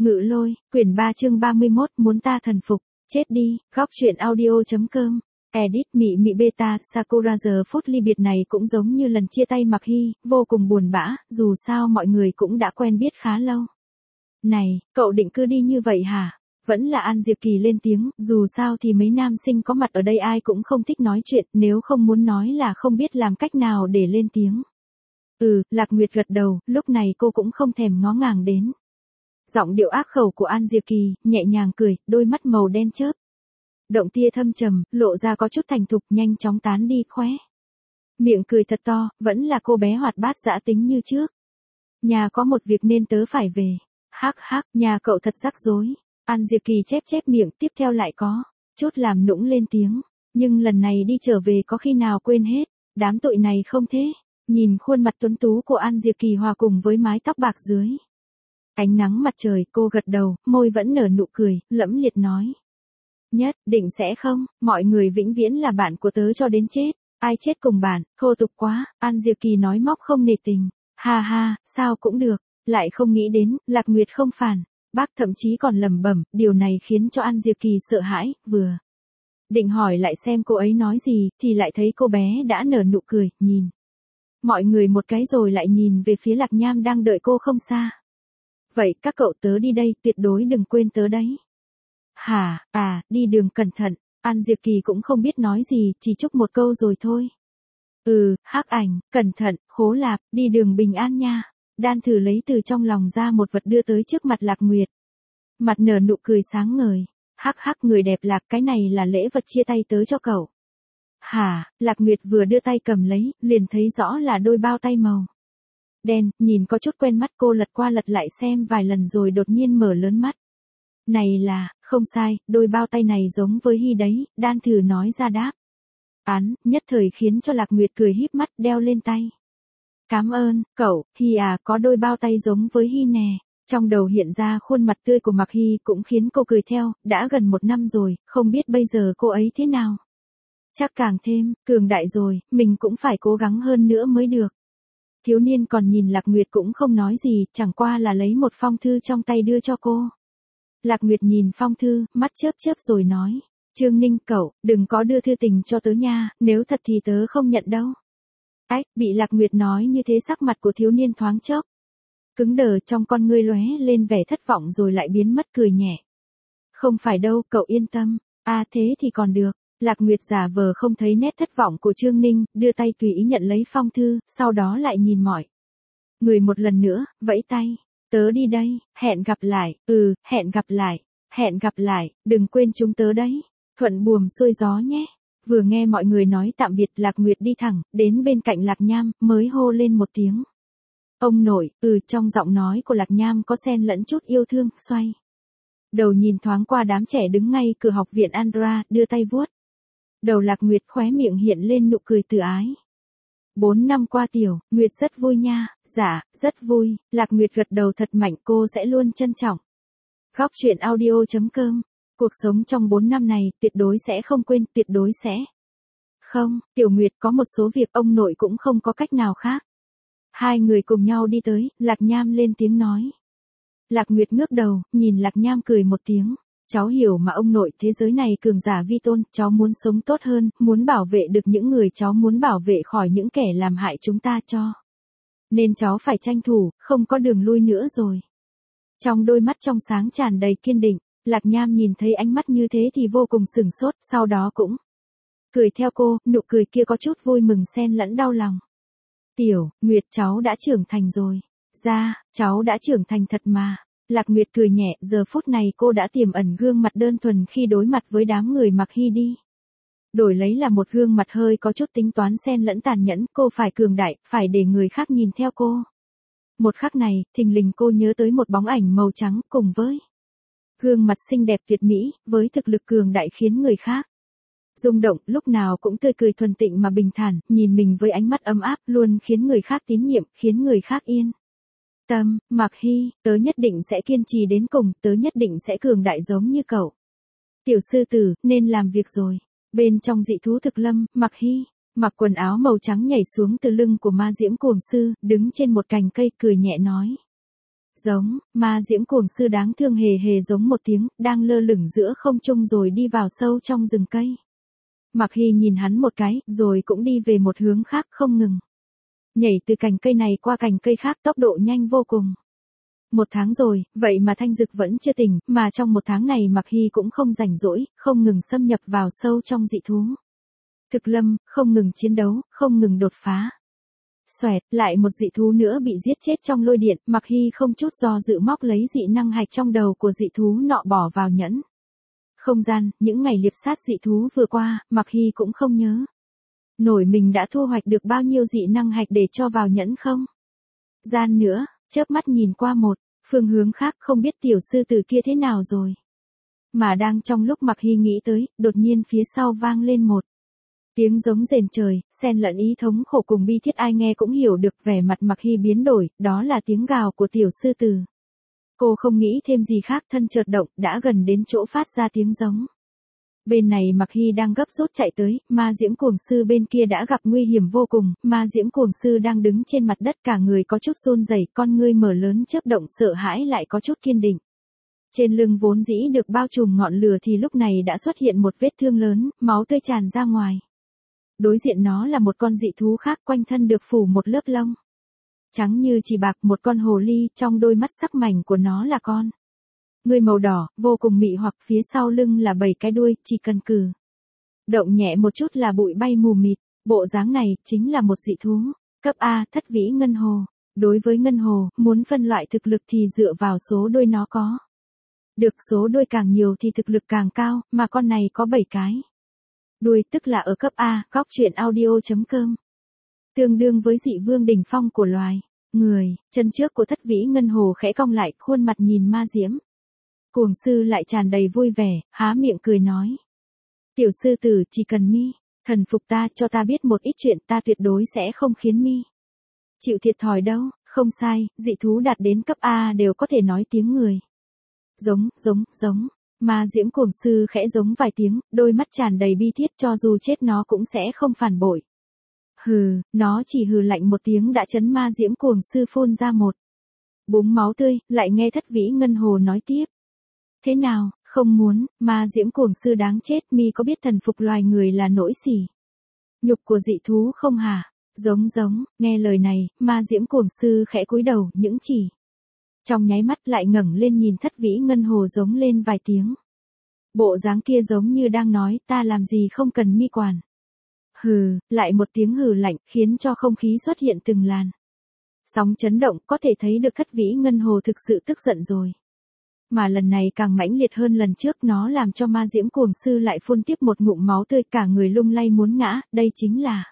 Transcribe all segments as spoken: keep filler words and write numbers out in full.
Ngự Lôi, quyển ba chương ba mươi mốt, muốn ta thần phục, chết đi, góc truyện audio.com. Edit Mị Mị Beta, Sakura giờ phút ly biệt này cũng giống như lần chia tay Mạc Hy, vô cùng buồn bã, dù sao mọi người cũng đã quen biết khá lâu. Này, cậu định cứ đi như vậy hả? Vẫn là An Diệp Kỳ lên tiếng, dù sao thì mấy nam sinh có mặt ở đây ai cũng không thích nói chuyện, nếu không muốn nói là không biết làm cách nào để lên tiếng. Ừ, Lạc Nguyệt gật đầu, lúc này cô cũng không thèm ngó ngàng đến. Giọng điệu ác khẩu của An Diệp Kỳ, nhẹ nhàng cười, đôi mắt màu đen chớp. Động tia thâm trầm, lộ ra có chút thành thục, nhanh chóng tán đi khóe. Miệng cười thật to, vẫn là cô bé hoạt bát dã tính như trước. Nhà có một việc nên tớ phải về. Hắc hắc, nhà cậu thật rắc rối. An Diệp Kỳ chép chép miệng, tiếp theo lại có chút làm nũng lên tiếng. Nhưng lần này đi trở về có khi nào quên hết, đám tội này không thế. Nhìn khuôn mặt tuấn tú của An Diệp Kỳ hòa cùng với mái tóc bạc dưới ánh nắng mặt trời, cô gật đầu, môi vẫn nở nụ cười, lẫm liệt nói. Nhất định sẽ không, mọi người vĩnh viễn là bạn của tớ cho đến chết, ai chết cùng bạn, thô tục quá, An Diệp Kỳ nói móc không nề tình. Ha ha, sao cũng được, lại không nghĩ đến, Lạc Nguyệt không phản, bác thậm chí còn lẩm bẩm, điều này khiến cho An Diệp Kỳ sợ hãi, vừa định hỏi lại xem cô ấy nói gì, thì lại thấy cô bé đã nở nụ cười, nhìn mọi người một cái rồi lại nhìn về phía Lạc Nham đang đợi cô không xa. Vậy các cậu tớ đi đây, tuyệt đối đừng quên tớ đấy. Hả, à, đi đường cẩn thận, An Diệp Kỳ cũng không biết nói gì, chỉ chúc một câu rồi thôi. Ừ, Hắc Ảnh, cẩn thận, Khố Lạp, đi đường bình an nha. Đan thử lấy từ trong lòng ra một vật đưa tới trước mặt Lạc Nguyệt. Mặt nở nụ cười sáng ngời. Hắc hắc, người đẹp Lạc, cái này là lễ vật chia tay tớ cho cậu. Hả, Lạc Nguyệt vừa đưa tay cầm lấy, liền thấy rõ là đôi bao tay màu đen, nhìn có chút quen mắt, cô lật qua lật lại xem vài lần rồi đột nhiên mở lớn mắt. Này là, không sai, đôi bao tay này giống với Hy đấy, Đan thử nói ra đáp. Án, nhất thời khiến cho Lạc Nguyệt cười híp mắt đeo lên tay. Cảm ơn, cậu, Hy à, có đôi bao tay giống với Hy nè. Trong đầu hiện ra khuôn mặt tươi của Mạc Hy cũng khiến cô cười theo, đã gần một năm rồi, không biết bây giờ cô ấy thế nào. Chắc càng thêm, cường đại rồi, mình cũng phải cố gắng hơn nữa mới được. Thiếu niên còn nhìn Lạc Nguyệt cũng không nói gì, chẳng qua là lấy một phong thư trong tay đưa cho cô. Lạc Nguyệt nhìn phong thư, mắt chớp chớp rồi nói. Trương Ninh, cậu, đừng có đưa thư tình cho tớ nha, nếu thật thì tớ không nhận đâu. Ách, bị Lạc Nguyệt nói như thế sắc mặt của thiếu niên thoáng chốc cứng đờ, trong con ngươi lóe lên vẻ thất vọng rồi lại biến mất, cười nhẹ. Không phải đâu, cậu yên tâm. À thế thì còn được. Lạc Nguyệt giả vờ không thấy nét thất vọng của Trương Ninh, đưa tay tùy ý nhận lấy phong thư, sau đó lại nhìn mọi người một lần nữa, vẫy tay. Tớ đi đây, hẹn gặp lại, ừ, hẹn gặp lại, hẹn gặp lại, đừng quên chúng tớ đấy. Thuận buồm xuôi gió nhé. Vừa nghe mọi người nói tạm biệt, Lạc Nguyệt đi thẳng đến bên cạnh Lạc Nham, mới hô lên một tiếng. Ông nội, ừ, trong giọng nói của Lạc Nham có xen lẫn chút yêu thương, xoay đầu nhìn thoáng qua đám trẻ đứng ngay cửa học viện Andra, đưa tay vuốt đầu Lạc Nguyệt, khóe miệng hiện lên nụ cười từ ái. Bốn năm qua Tiểu Nguyệt rất vui nha. Dạ, rất vui. Lạc Nguyệt gật đầu thật mạnh, cô sẽ luôn trân trọng. Góc truyện audio.com. Cuộc sống trong bốn năm này, tuyệt đối sẽ không quên, tuyệt đối sẽ không. Tiểu Nguyệt, có một số việc ông nội cũng không có cách nào khác. Hai người cùng nhau đi tới, Lạc Nham lên tiếng nói. Lạc Nguyệt ngước đầu, nhìn Lạc Nham cười một tiếng. Cháu hiểu mà ông nội, thế giới này cường giả vi tôn, cháu muốn sống tốt hơn, muốn bảo vệ được những người cháu muốn bảo vệ khỏi những kẻ làm hại chúng ta cho. Nên cháu phải tranh thủ, không có đường lui nữa rồi. Trong đôi mắt trong sáng tràn đầy kiên định, Lạc Nham nhìn thấy ánh mắt như thế thì vô cùng sửng sốt, sau đó cũng cười theo cô, nụ cười kia có chút vui mừng xen lẫn đau lòng. Tiểu Nguyệt, cháu đã trưởng thành rồi. Dạ, cháu đã trưởng thành thật mà. Lạc Nguyệt cười nhẹ, giờ phút này cô đã tiềm ẩn gương mặt đơn thuần khi đối mặt với đám người Mạc Hy đi. Đổi lấy là một gương mặt hơi có chút tính toán xen lẫn tàn nhẫn, cô phải cường đại, phải để người khác nhìn theo cô. Một khắc này, thình lình cô nhớ tới một bóng ảnh màu trắng cùng với gương mặt xinh đẹp tuyệt mỹ, với thực lực cường đại khiến người khác rung động, lúc nào cũng tươi cười thuần tịnh mà bình thản, nhìn mình với ánh mắt ấm áp, luôn khiến người khác tín nhiệm, khiến người khác yên tâm. Mạc Hy, tớ nhất định sẽ kiên trì đến cùng, tớ nhất định sẽ cường đại giống như cậu. Tiểu sư tử, nên làm việc rồi. Bên trong dị thú thực lâm, Mạc Hy mặc quần áo màu trắng nhảy xuống từ lưng của ma diễm cuồng sư, đứng trên một cành cây, cười nhẹ nói. Giống, ma diễm cuồng sư đáng thương hề hề giống một tiếng, đang lơ lửng giữa không trung rồi đi vào sâu trong rừng cây. Mặc Hy nhìn hắn một cái, rồi cũng đi về một hướng khác không ngừng. Nhảy từ cành cây này qua cành cây khác tốc độ nhanh vô cùng. Một tháng rồi, vậy mà Thanh Dực vẫn chưa tỉnh, mà trong một tháng này Mặc Hy cũng không rảnh rỗi, không ngừng xâm nhập vào sâu trong dị thú. Thực lâm, không ngừng chiến đấu, không ngừng đột phá. Xoẹt, lại một dị thú nữa bị giết chết trong lôi điện, Mặc Hy không chút do dự móc lấy dị năng hạch trong đầu của dị thú nọ bỏ vào nhẫn. Không gian, những ngày liệp sát dị thú vừa qua, Mặc Hy cũng không nhớ nổi mình đã thu hoạch được bao nhiêu dị năng hạch để cho vào nhẫn không. Gian nữa, chớp mắt nhìn qua một phương hướng khác không biết tiểu sư tử kia thế nào rồi. Mà đang trong lúc Mặc Hy nghĩ tới, đột nhiên phía sau vang lên một tiếng giống rền trời, xen lẫn ý thống khổ cùng bi thiết, ai nghe cũng hiểu được. Vẻ mặt Mặc Hy biến đổi, đó là tiếng gào của tiểu sư tử. Cô không nghĩ thêm gì khác, thân chợt động, đã gần đến chỗ phát ra tiếng giống. Bên này Mặc Hy đang gấp rút chạy tới, ma diễm cuồng sư bên kia đã gặp nguy hiểm vô cùng, ma diễm cuồng sư đang đứng trên mặt đất, cả người có chút run rẩy, con ngươi mở lớn chớp động, sợ hãi lại có chút kiên định. Trên lưng vốn dĩ được bao trùm ngọn lửa thì lúc này đã xuất hiện một vết thương lớn, máu tươi tràn ra ngoài. Đối diện nó là một con dị thú khác, quanh thân được phủ một lớp lông trắng như chỉ bạc, một con hồ ly, trong đôi mắt sắc mảnh của nó là con người màu đỏ, vô cùng mị hoặc, phía sau lưng là bảy cái đuôi, chỉ cần cử động nhẹ một chút là bụi bay mù mịt. Bộ dáng này chính là một dị thú cấp A, thất vĩ ngân hồ. Đối với ngân hồ, muốn phân loại thực lực thì dựa vào số đuôi nó có. Được số đuôi càng nhiều thì thực lực càng cao, mà con này có bảy cái đuôi, tức là ở cấp A. Góc truyện audio chấm com. Tương đương với dị vương đỉnh phong của loài người. Chân trước của thất vĩ ngân hồ khẽ cong lại, khuôn mặt nhìn ma diễm cuồng sư lại tràn đầy vui vẻ, há miệng cười nói. Tiểu sư tử, chỉ cần mi thần phục ta, cho ta biết một ít chuyện, ta tuyệt đối sẽ không khiến mi chịu thiệt thòi đâu. Không sai, dị thú đạt đến cấp A đều có thể nói tiếng người. Giống, giống, giống. Ma diễm cuồng sư khẽ giống vài tiếng, đôi mắt tràn đầy bi thiết, cho dù chết nó cũng sẽ không phản bội. Hừ, nó chỉ hừ lạnh một tiếng đã chấn ma diễm cuồng sư phun ra một búng máu tươi, lại nghe thất vĩ ngân hồ nói tiếp. Thế nào, không muốn, ma diễm cuồng sư đáng chết, mi có biết thần phục loài người là nỗi sỉ nhục của dị thú không hả? Giống giống, nghe lời này, ma diễm cuồng sư khẽ cúi đầu, những chỉ trong nháy mắt lại ngẩng lên nhìn thất vĩ ngân hồ giống lên vài tiếng. Bộ dáng kia giống như đang nói, ta làm gì không cần mi quản. Hừ, lại một tiếng hừ lạnh, khiến cho không khí xuất hiện từng làn sóng chấn động, có thể thấy được thất vĩ ngân hồ thực sự tức giận rồi. Mà lần này càng mãnh liệt hơn lần trước, nó làm cho ma diễm cuồng sư lại phun tiếp một ngụm máu tươi, cả người lung lay muốn ngã. Đây chính là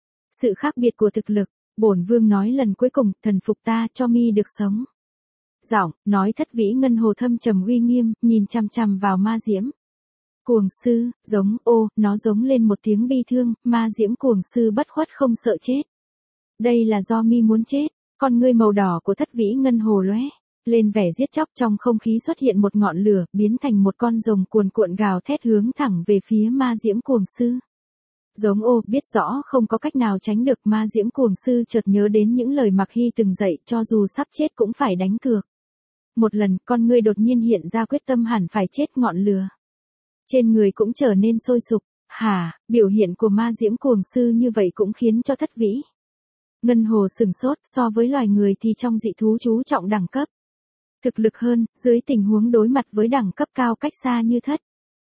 sự khác biệt của thực lực. Bổn vương nói lần cuối cùng, thần phục ta, cho mi được sống. Giọng nói thất vĩ ngân hồ thâm trầm uy nghiêm, nhìn chằm chằm vào ma diễm cuồng sư. Giống, ô, nó giống lên một tiếng bi thương. Ma diễm cuồng sư bất khuất không sợ chết. Đây là do mi muốn chết. Con ngươi màu đỏ của thất vĩ ngân hồ lóe lên vẻ giết chóc, trong không khí xuất hiện một ngọn lửa, biến thành một con rồng cuồn cuộn gào thét hướng thẳng về phía ma diễm cuồng sư. Giống, ô, biết rõ không có cách nào tránh được. Ma diễm cuồng sư chợt nhớ đến những lời Mặc Hy từng dạy, cho dù sắp chết cũng phải đánh cược. Một lần, con ngươi đột nhiên hiện ra quyết tâm hẳn phải chết, ngọn lửa trên người cũng trở nên sôi sục. Hả, biểu hiện của ma diễm cuồng sư như vậy cũng khiến cho thất vĩ ngân hồ sừng sốt. So với loài người thì trong dị thú chú trọng đẳng cấp thực lực hơn, dưới tình huống đối mặt với đẳng cấp cao cách xa như thất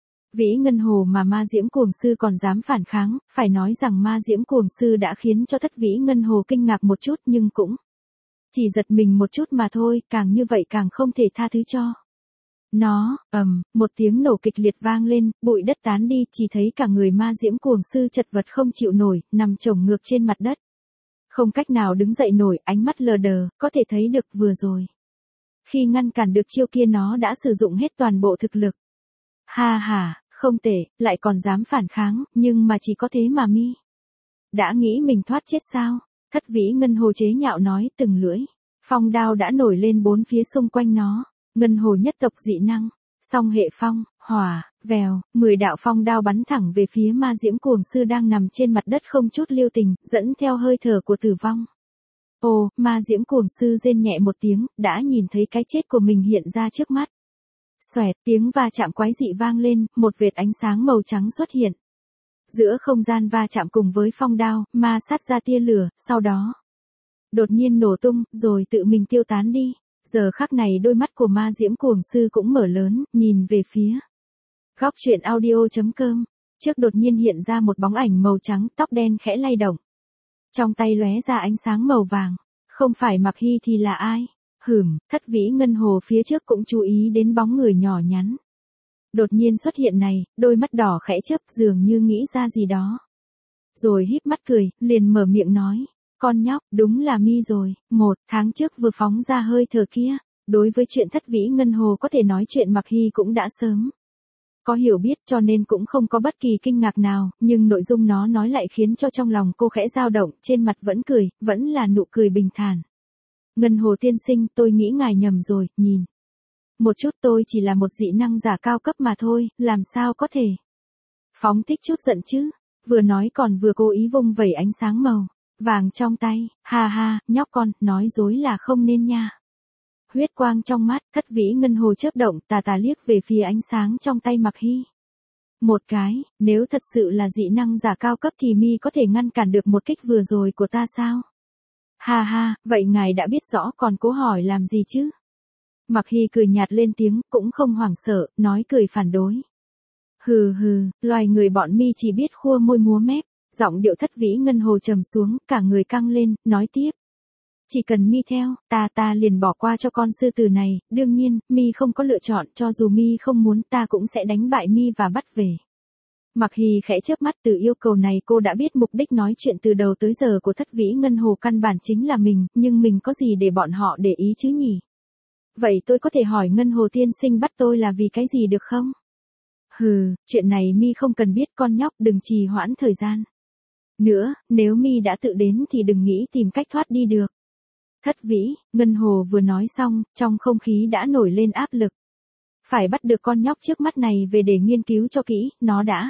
vĩ ngân hồ mà ma diễm cuồng sư còn dám phản kháng, phải nói rằng ma diễm cuồng sư đã khiến cho thất vĩ ngân hồ kinh ngạc một chút, nhưng cũng chỉ giật mình một chút mà thôi, càng như vậy càng không thể tha thứ cho nó. Ầm, um, một tiếng nổ kịch liệt vang lên, bụi đất tán đi, chỉ thấy cả người ma diễm cuồng sư chật vật không chịu nổi, nằm chồng ngược trên mặt đất. Không cách nào đứng dậy nổi, ánh mắt lờ đờ, có thể thấy được vừa rồi khi ngăn cản được chiêu kia nó đã sử dụng hết toàn bộ thực lực. Ha ha, không tệ, lại còn dám phản kháng, nhưng mà chỉ có thế mà mi đã nghĩ mình thoát chết sao? Thất vĩ ngân hồ chế nhạo nói, từng lưỡi phong đao đã nổi lên bốn phía xung quanh nó. Ngân hồ nhất tộc dị năng, song hệ phong, hỏa, vèo, mười đạo phong đao bắn thẳng về phía ma diễm cuồng sư đang nằm trên mặt đất không chút lưu tình, dẫn theo hơi thở của tử vong. Ồ, ma diễm cuồng sư rên nhẹ một tiếng, đã nhìn thấy cái chết của mình hiện ra trước mắt. Xoẹt, tiếng va chạm quái dị vang lên, một vệt ánh sáng màu trắng xuất hiện. Giữa không gian va chạm cùng với phong đao, ma sát ra tia lửa, sau đó đột nhiên nổ tung, rồi tự mình tiêu tán đi. Giờ khắc này đôi mắt của ma diễm cuồng sư cũng mở lớn, nhìn về phía góc truyện audio chấm com. Trước đột nhiên hiện ra một bóng ảnh màu trắng, tóc đen khẽ lay động. Trong tay lóe ra ánh sáng màu vàng. Không phải Mặc Hy thì là ai? Hửm, Thất Vĩ Ngân Hồ phía trước cũng chú ý đến bóng người nhỏ nhắn. Đột nhiên xuất hiện này, đôi mắt đỏ khẽ chớp dường như nghĩ ra gì đó. Rồi híp mắt cười, liền mở miệng nói. Con nhóc, đúng là mi rồi, một tháng trước vừa phóng ra hơi thở kia. Đối với chuyện Thất Vĩ Ngân Hồ có thể nói chuyện Mặc Hy cũng đã sớm có hiểu biết, cho nên cũng không có bất kỳ kinh ngạc nào, nhưng nội dung nó nói lại khiến cho trong lòng cô khẽ dao động, trên mặt vẫn cười, vẫn là nụ cười bình thản. Ngân Hồ tiên sinh, tôi nghĩ ngài nhầm rồi, nhìn một chút, tôi chỉ là một dị năng giả cao cấp mà thôi, làm sao có thể phóng thích chút giận chứ. Vừa nói còn vừa cố ý vung vẩy ánh sáng màu vàng trong tay. Ha ha, nhóc con, nói dối là không nên nha. Huyết quang trong mắt, Thất Vĩ Ngân Hồ chớp động, tà tà liếc về phía ánh sáng trong tay Mặc Hy. Một cái, nếu thật sự là dị năng giả cao cấp thì mi có thể ngăn cản được một kích vừa rồi của ta sao? Ha ha, vậy ngài đã biết rõ còn cố hỏi làm gì chứ? Mặc Hy cười nhạt lên tiếng, cũng không hoảng sợ, nói cười phản đối. Hừ hừ, loài người bọn mi chỉ biết khua môi múa mép. Giọng điệu Thất Vĩ Ngân Hồ trầm xuống, cả người căng lên, nói tiếp. Chỉ cần mi theo, ta ta liền bỏ qua cho con sư tử này, đương nhiên, mi không có lựa chọn, cho dù mi không muốn ta cũng sẽ đánh bại mi và bắt về. Mặc Hy khẽ chớp mắt, từ yêu cầu này cô đã biết mục đích nói chuyện từ đầu tới giờ của Thất Vĩ Ngân Hồ căn bản chính là mình, nhưng mình có gì để bọn họ để ý chứ nhỉ? Vậy tôi có thể hỏi Ngân Hồ tiên sinh bắt tôi là vì cái gì được không? Hừ, chuyện này mi không cần biết, con nhóc, đừng trì hoãn thời gian nữa, nếu mi đã tự đến thì đừng nghĩ tìm cách thoát đi được. Thất Vĩ, Ngân Hồ vừa nói xong, trong không khí đã nổi lên áp lực. Phải bắt được con nhóc trước mắt này về để nghiên cứu cho kỹ, nó đã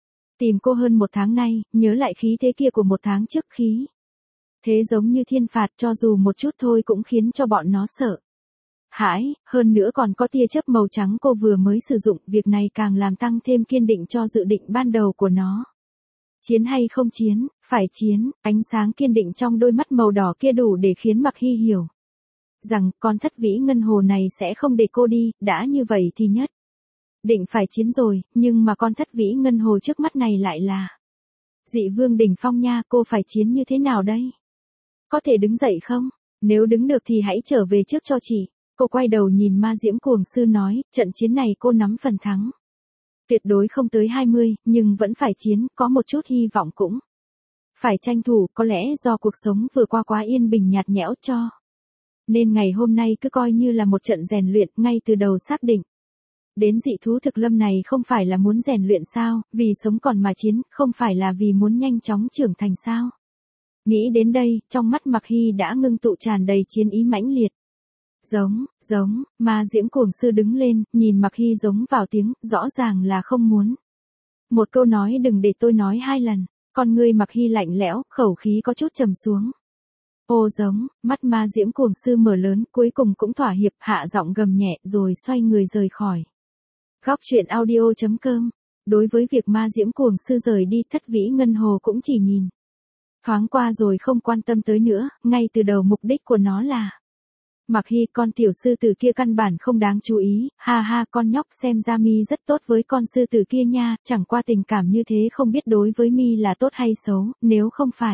tìm cô hơn một tháng nay, nhớ lại khí thế kia của một tháng trước, khí thế giống như thiên phạt, cho dù một chút thôi cũng khiến cho bọn nó sợ hãi, hơn nữa còn có tia chớp màu trắng cô vừa mới sử dụng, việc này càng làm tăng thêm kiên định cho dự định ban đầu của nó. Chiến hay không chiến, phải chiến, ánh sáng kiên định trong đôi mắt màu đỏ kia đủ để khiến Mặc Hy hiểu rằng con Thất Vĩ Ngân Hồ này sẽ không để cô đi, đã như vậy thì nhất định phải chiến rồi, nhưng mà con Thất Vĩ Ngân Hồ trước mắt này lại là dị vương đỉnh phong nha, cô phải chiến như thế nào đây? Có thể đứng dậy không? Nếu đứng được thì hãy trở về trước cho chị. Cô quay đầu nhìn ma diễm cuồng sư nói, trận chiến này cô nắm phần thắng. Tuyệt đối không tới hai mươi, nhưng vẫn phải chiến, có một chút hy vọng cũng phải tranh thủ, có lẽ do cuộc sống vừa qua quá yên bình nhạt nhẽo cho nên ngày hôm nay cứ coi như là một trận rèn luyện, ngay từ đầu xác định. Đến dị thú thực lâm này không phải là muốn rèn luyện sao, vì sống còn mà chiến, không phải là vì muốn nhanh chóng trưởng thành sao. Nghĩ đến đây, trong mắt Mặc Hy đã ngưng tụ tràn đầy chiến ý mãnh liệt. Giống, giống, ma diễm cuồng sư đứng lên, nhìn Mặc Hy giống vào tiếng, rõ ràng là không muốn. Một câu nói đừng để tôi nói hai lần, con ngươi Mặc Hy lạnh lẽo, khẩu khí có chút trầm xuống. Ô giống, mắt ma diễm cuồng sư mở lớn, cuối cùng cũng thỏa hiệp, hạ giọng gầm nhẹ rồi xoay người rời khỏi. Góc truyện audio chấm com. Đối với việc ma diễm cuồng sư rời đi, Thất Vĩ Ngân Hồ cũng chỉ nhìn thoáng qua rồi không quan tâm tới nữa, ngay từ đầu mục đích của nó là Mặc Hy, con tiểu sư tử kia căn bản không đáng chú ý, ha ha, con nhóc, xem ra mi rất tốt với con sư tử kia nha, chẳng qua tình cảm như thế không biết đối với mi là tốt hay xấu, nếu không phải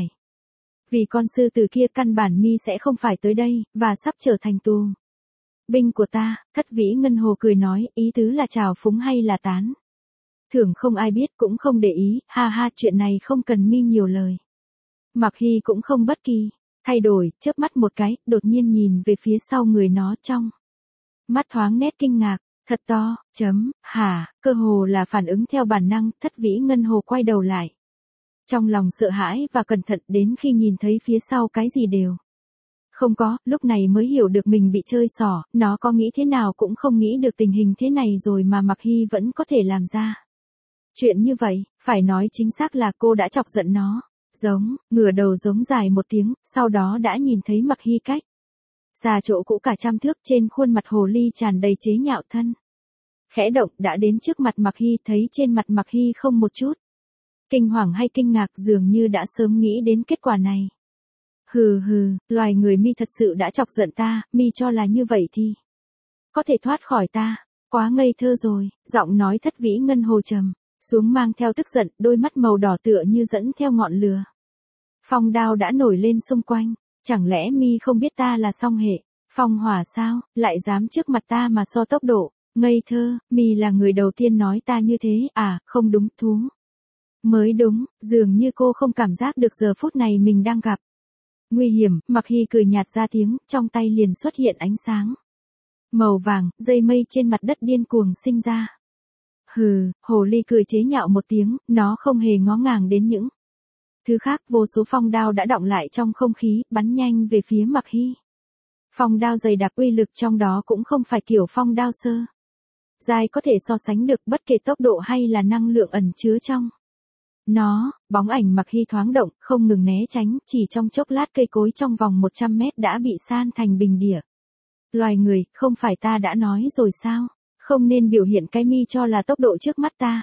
vì con sư tử kia căn bản mi sẽ không phải tới đây, và sắp trở thành tù binh của ta. Thất Vĩ Ngân Hồ cười nói, ý tứ là trào phúng hay là tán thưởng không ai biết, cũng không để ý, ha ha, chuyện này không cần mi nhiều lời. Mặc Hy cũng không bất kỳ thay đổi, chớp mắt một cái, đột nhiên nhìn về phía sau người nó, trong mắt thoáng nét kinh ngạc. Thật to, chấm, hả, cơ hồ là phản ứng theo bản năng, Thất Vĩ Ngân Hồ quay đầu lại. Trong lòng sợ hãi và cẩn thận, đến khi nhìn thấy phía sau cái gì đều không có, lúc này mới hiểu được mình bị chơi xỏ, nó có nghĩ thế nào cũng không nghĩ được tình hình thế này rồi mà Mặc Hy vẫn có thể làm ra chuyện như vậy, phải nói chính xác là cô đã chọc giận nó. Giống, ngửa đầu giống dài một tiếng, sau đó đã nhìn thấy Mặc Hy cách xa chỗ cũ cả trăm thước, trên khuôn mặt hồ ly tràn đầy chế nhạo thân. Khẽ động đã đến trước mặt Mặc Hy, thấy trên mặt Mặc Hy không một chút kinh hoàng hay kinh ngạc, dường như đã sớm nghĩ đến kết quả này. Hừ hừ, loài người mi thật sự đã chọc giận ta, mi cho là như vậy thì có thể thoát khỏi ta, quá ngây thơ rồi, giọng nói Thất Vĩ Ngân Hồ trầm xuống mang theo tức giận, đôi mắt màu đỏ tựa như dẫn theo ngọn lửa. Phong đao đã nổi lên xung quanh, chẳng lẽ mi không biết ta là song hệ phong hỏa sao, lại dám trước mặt ta mà so tốc độ, ngây thơ, mi là người đầu tiên nói ta như thế, à, không đúng, thú. Mới đúng, dường như cô không cảm giác được giờ phút này mình đang gặp nguy hiểm. Mặc Hy cười nhạt ra tiếng, trong tay liền xuất hiện ánh sáng màu vàng, dây mây trên mặt đất điên cuồng sinh ra. Hừ, hồ ly cười chế nhạo một tiếng, nó không hề ngó ngàng đến những thứ khác, vô số phong đao đã đọng lại trong không khí, bắn nhanh về phía Mặc Hy. Phong đao dày đặc, uy lực trong đó cũng không phải kiểu phong đao sơ dài có thể so sánh được, bất kể tốc độ hay là năng lượng ẩn chứa trong nó. Bóng ảnh Mặc Hy thoáng động, không ngừng né tránh, chỉ trong chốc lát cây cối trong vòng một trăm mét đã bị san thành bình địa. Loài người, không phải ta đã nói rồi sao, không nên biểu hiện cái mi cho là tốc độ trước mắt ta.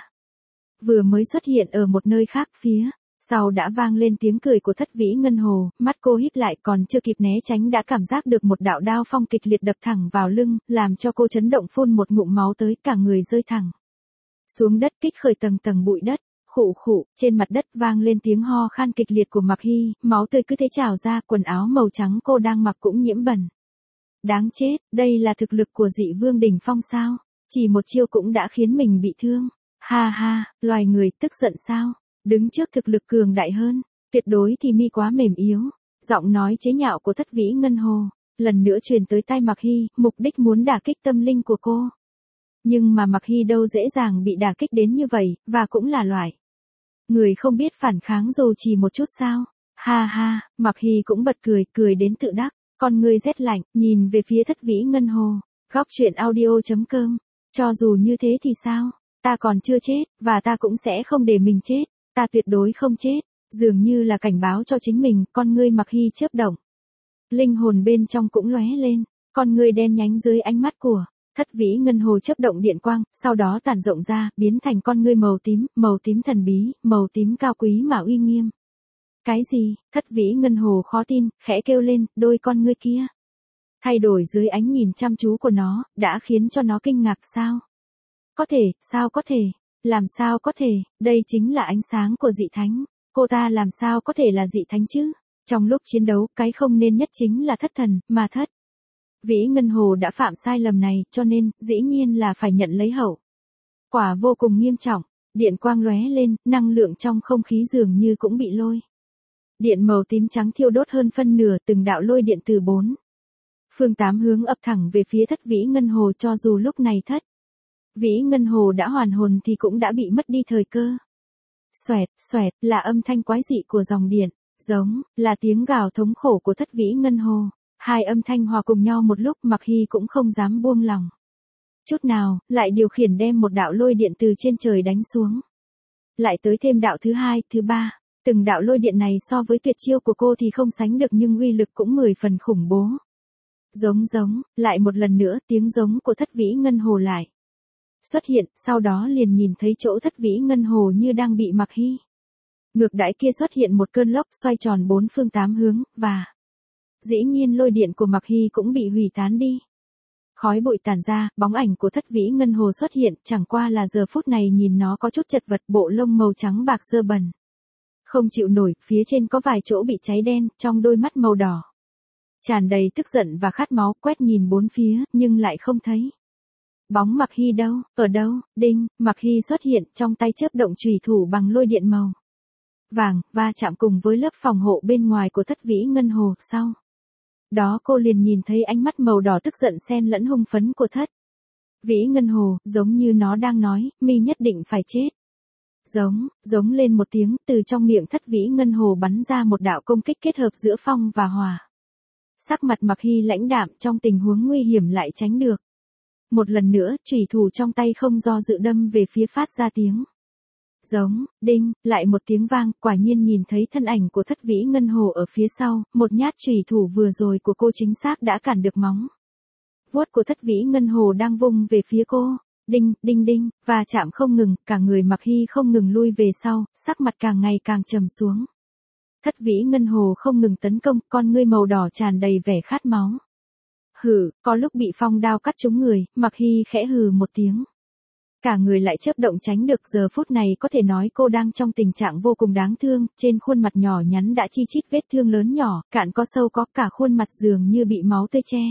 Vừa mới xuất hiện ở một nơi khác, phía sau đã vang lên tiếng cười của Thất Vĩ Ngân Hồ, mắt cô híp lại, còn chưa kịp né tránh đã cảm giác được một đạo đao phong kịch liệt đập thẳng vào lưng, làm cho cô chấn động phun một ngụm máu tới, cả người rơi thẳng xuống đất, kích khởi tầng tầng bụi đất. Khụ khụ, trên mặt đất vang lên tiếng ho khan kịch liệt của Mặc Hy, máu tươi cứ thế trào ra, quần áo màu trắng cô đang mặc cũng nhiễm bẩn. Đáng chết, đây là thực lực của dị vương đỉnh phong sao? Chỉ một chiêu cũng đã khiến mình bị thương. Ha ha, loài người tức giận sao? Đứng trước thực lực cường đại hơn, tuyệt đối thì mi quá mềm yếu. Giọng nói chế nhạo của Thất Vĩ Ngân Hồ lần nữa truyền tới tai Mặc Hy, mục đích muốn đả kích tâm linh của cô. Nhưng mà Mặc Hy đâu dễ dàng bị đả kích đến như vậy, và cũng là loại người không biết phản kháng dù chỉ một chút sao. Ha ha, Mặc Hy cũng bật cười, cười đến tự đắc, con người rét lạnh, nhìn về phía Thất Vĩ Ngân Hồ. Góc truyện audio chấm com, cho dù như thế thì sao, ta còn chưa chết, và ta cũng sẽ không để mình chết, ta tuyệt đối không chết, dường như là cảnh báo cho chính mình. Con ngươi Mặc Hy chớp động, linh hồn bên trong cũng lóe lên, con ngươi đen nhánh dưới ánh mắt của Thất Vĩ Ngân Hồ chớp động điện quang, sau đó tản rộng ra, biến thành con ngươi màu tím, màu tím thần bí, màu tím cao quý mà uy nghiêm. Cái gì? Thất Vĩ Ngân Hồ khó tin, khẽ kêu lên, đôi con ngươi kia thay đổi dưới ánh nhìn chăm chú của nó, đã khiến cho nó kinh ngạc. Sao có thể, sao có thể, làm sao có thể, đây chính là ánh sáng của dị thánh, cô ta làm sao có thể là dị thánh chứ? Trong lúc chiến đấu, cái không nên nhất chính là thất thần, mà Thất Vĩ Ngân Hồ đã phạm sai lầm này, cho nên, dĩ nhiên là phải nhận lấy hậu quả vô cùng nghiêm trọng. Điện quang lóe lên, năng lượng trong không khí dường như cũng bị lôi điện màu tím trắng thiêu đốt hơn phân nửa, từng đạo lôi điện từ bốn phương tám hướng ập thẳng về phía Thất Vĩ Ngân Hồ. Cho dù lúc này Thất Vĩ Ngân Hồ đã hoàn hồn thì cũng đã bị mất đi thời cơ. Xoẹt, xoẹt, là âm thanh quái dị của dòng điện, giống là tiếng gào thống khổ của Thất Vĩ Ngân Hồ. Hai âm thanh hòa cùng nhau một lúc, Mặc Hy cũng không dám buông lòng chút nào, lại điều khiển đem một đạo lôi điện từ trên trời đánh xuống. Lại tới thêm đạo thứ hai, thứ ba, từng đạo lôi điện này so với tuyệt chiêu của cô thì không sánh được, nhưng uy lực cũng mười phần khủng bố. Giống giống, lại một lần nữa tiếng giống của Thất Vĩ Ngân Hồ lại xuất hiện, sau đó liền nhìn thấy chỗ Thất Vĩ Ngân Hồ như đang bị Mặc Hy ngược đãi kia xuất hiện một cơn lốc xoay tròn bốn phương tám hướng, và dĩ nhiên lôi điện của Mặc Hy cũng bị hủy tán đi. Khói bụi tản ra, bóng ảnh của Thất Vĩ Ngân Hồ xuất hiện, chẳng qua là giờ phút này nhìn nó có chút chật vật, bộ lông màu trắng bạc dơ bẩn không chịu nổi, phía trên có vài chỗ bị cháy đen, trong đôi mắt màu đỏ tràn đầy tức giận và khát máu, quét nhìn bốn phía, nhưng lại không thấy bóng Mặc Hy đâu. Ở đâu? Đinh, Mặc Hy xuất hiện, trong tay chớp động chùy thủ bằng lôi điện màu vàng, va chạm cùng với lớp phòng hộ bên ngoài của Thất Vĩ Ngân Hồ. Sau đó cô liền nhìn thấy ánh mắt màu đỏ tức giận xen lẫn hung phấn của Thất Vĩ Ngân Hồ, giống như nó đang nói, mi nhất định phải chết. Giống, giống lên một tiếng, từ trong miệng Thất Vĩ Ngân Hồ bắn ra một đạo công kích kết hợp giữa phong và hỏa. Sắc mặt Mặc Hy lãnh đạm, trong tình huống nguy hiểm lại tránh được. Một lần nữa, chùy thủ trong tay không do dự đâm về phía phát ra tiếng Giống, đinh, lại một tiếng vang, quả nhiên nhìn thấy thân ảnh của Thất Vĩ Ngân Hồ ở phía sau, một nhát chùy thủ vừa rồi của cô chính xác đã cản được móng vuốt của Thất Vĩ Ngân Hồ đang vung về phía cô. Đinh, đinh đinh, và chạm không ngừng, cả người Mặc Hy không ngừng lui về sau, sắc mặt càng ngày càng trầm xuống. Thất Vĩ Ngân Hồ không ngừng tấn công, con ngươi màu đỏ tràn đầy vẻ khát máu. Hừ, có lúc bị phong đao cắt trúng người, Mặc Hy khẽ hừ một tiếng. Cả người lại chớp động tránh được, giờ phút này có thể nói cô đang trong tình trạng vô cùng đáng thương, trên khuôn mặt nhỏ nhắn đã chi chít vết thương lớn nhỏ, cạn có sâu có, cả khuôn mặt dường như bị máu tươi che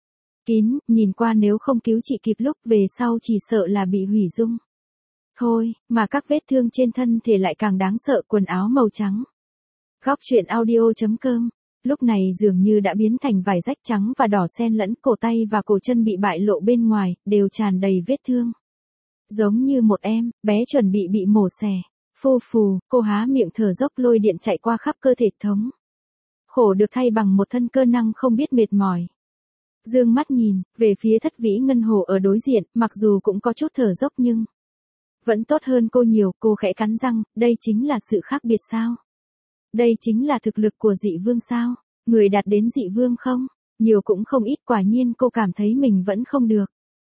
kín, nhìn qua nếu không cứu trị kịp lúc về sau chỉ sợ là bị hủy dung. Thôi, mà các vết thương trên thân thể lại càng đáng sợ, quần áo màu trắng. Góc truyện audio chấm com lúc này dường như đã biến thành vải rách trắng và đỏ xen lẫn, cổ tay và cổ chân bị bại lộ bên ngoài, đều tràn đầy vết thương. Giống như một em bé chuẩn bị bị mổ xẻ. Phù phù, cô há miệng thở dốc, lôi điện chạy qua khắp cơ thể thống. Khổ được thay bằng một thân cơ năng không biết mệt mỏi. Dương mắt nhìn về phía Thất Vĩ Ngân Hồ ở đối diện, mặc dù cũng có chút thở dốc nhưng vẫn tốt hơn cô nhiều. Cô khẽ cắn răng, đây chính là sự khác biệt sao? Đây chính là thực lực của dị vương sao? Người đạt đến dị vương không? Nhiều cũng không ít, quả nhiên cô cảm thấy mình vẫn không được.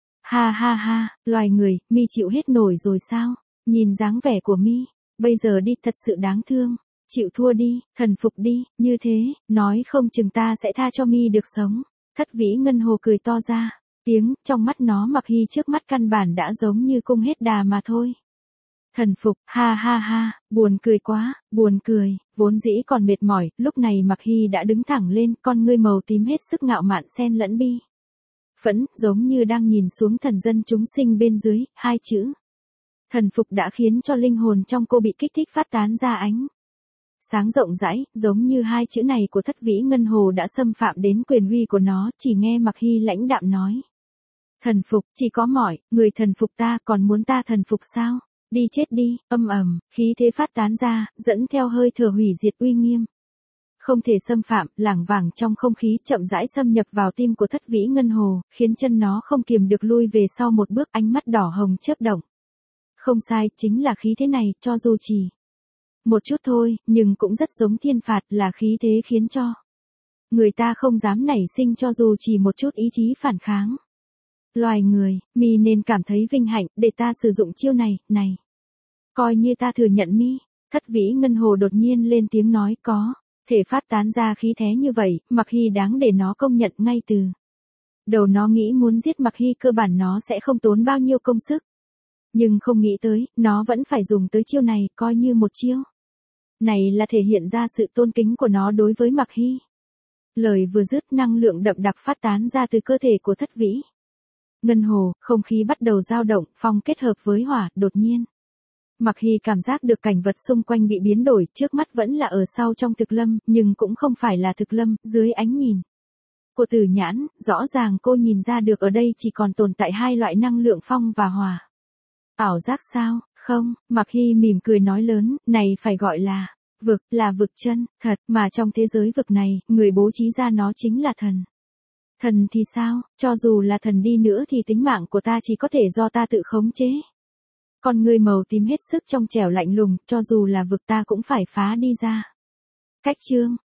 Ha ha ha, loài người, mi chịu hết nổi rồi sao? Nhìn dáng vẻ của mi, bây giờ đi, thật sự đáng thương. Chịu thua đi, thần phục đi, như thế, nói không chừng ta sẽ tha cho mi được sống. Thất Vĩ Ngân Hồ cười to ra, tiếng trong mắt nó Mặc Hy trước mắt căn bản đã giống như cung hết đà mà thôi. Thần phục, ha ha ha, buồn cười quá, buồn cười, vốn dĩ còn mệt mỏi, lúc này Mặc Hy đã đứng thẳng lên, con ngươi màu tím hết sức ngạo mạn xen lẫn bi phẫn, giống như đang nhìn xuống thần dân chúng sinh bên dưới. Hai chữ thần phục đã khiến cho linh hồn trong cô bị kích thích, phát tán ra ánh sáng rộng rãi, giống như hai chữ này của Thất Vĩ Ngân Hồ đã xâm phạm đến quyền uy của nó. Chỉ nghe Mặc Hy lãnh đạm nói, thần phục, chỉ có mỏi, người thần phục ta, còn muốn ta thần phục sao? Đi chết đi. Âm ầm, khí thế phát tán ra, dẫn theo hơi thở hủy diệt uy nghiêm không thể xâm phạm, lảng vảng trong không khí, chậm rãi xâm nhập vào tim của Thất Vĩ Ngân Hồ, khiến chân nó không kiềm được lui về sau một bước, ánh mắt đỏ hồng chớp động. Không sai, chính là khí thế này, cho dù chỉ một chút thôi, nhưng cũng rất giống thiên phạt, là khí thế khiến cho người ta không dám nảy sinh cho dù chỉ một chút ý chí phản kháng. Loài người, mi nên cảm thấy vinh hạnh, để ta sử dụng chiêu này, này. Coi như ta thừa nhận mi. Thất Vĩ Ngân Hồ đột nhiên lên tiếng nói, có thể phát tán ra khí thế như vậy, Mặc Hy đáng để nó công nhận ngay từ đầu. Nó nghĩ muốn giết Mặc Hy cơ bản nó sẽ không tốn bao nhiêu công sức. Nhưng không nghĩ tới, nó vẫn phải dùng tới chiêu này, coi như một chiêu này là thể hiện ra sự tôn kính của nó đối với Mặc Hy. Lời vừa dứt, năng lượng đậm đặc phát tán ra từ cơ thể của Thất Vĩ Ngân Hồ, không khí bắt đầu dao động, phong kết hợp với hỏa, đột nhiên Mặc Hy cảm giác được cảnh vật xung quanh bị biến đổi, trước mắt vẫn là ở sau trong thực lâm, nhưng cũng không phải là thực lâm. Dưới ánh nhìn của Tử Nhãn, rõ ràng cô nhìn ra được ở đây chỉ còn tồn tại hai loại năng lượng, phong và hỏa. Ảo giác sao? Không, Mặc Hy mỉm cười nói lớn, này phải gọi là vực, là vực chân thật, mà trong thế giới vực này, người bố trí ra nó chính là thần. Thần thì sao? Cho dù là thần đi nữa thì tính mạng của ta chỉ có thể do ta tự khống chế. Con người màu tím hết sức trong trẻo lạnh lùng, cho dù là vực ta cũng phải phá đi ra. Cách chương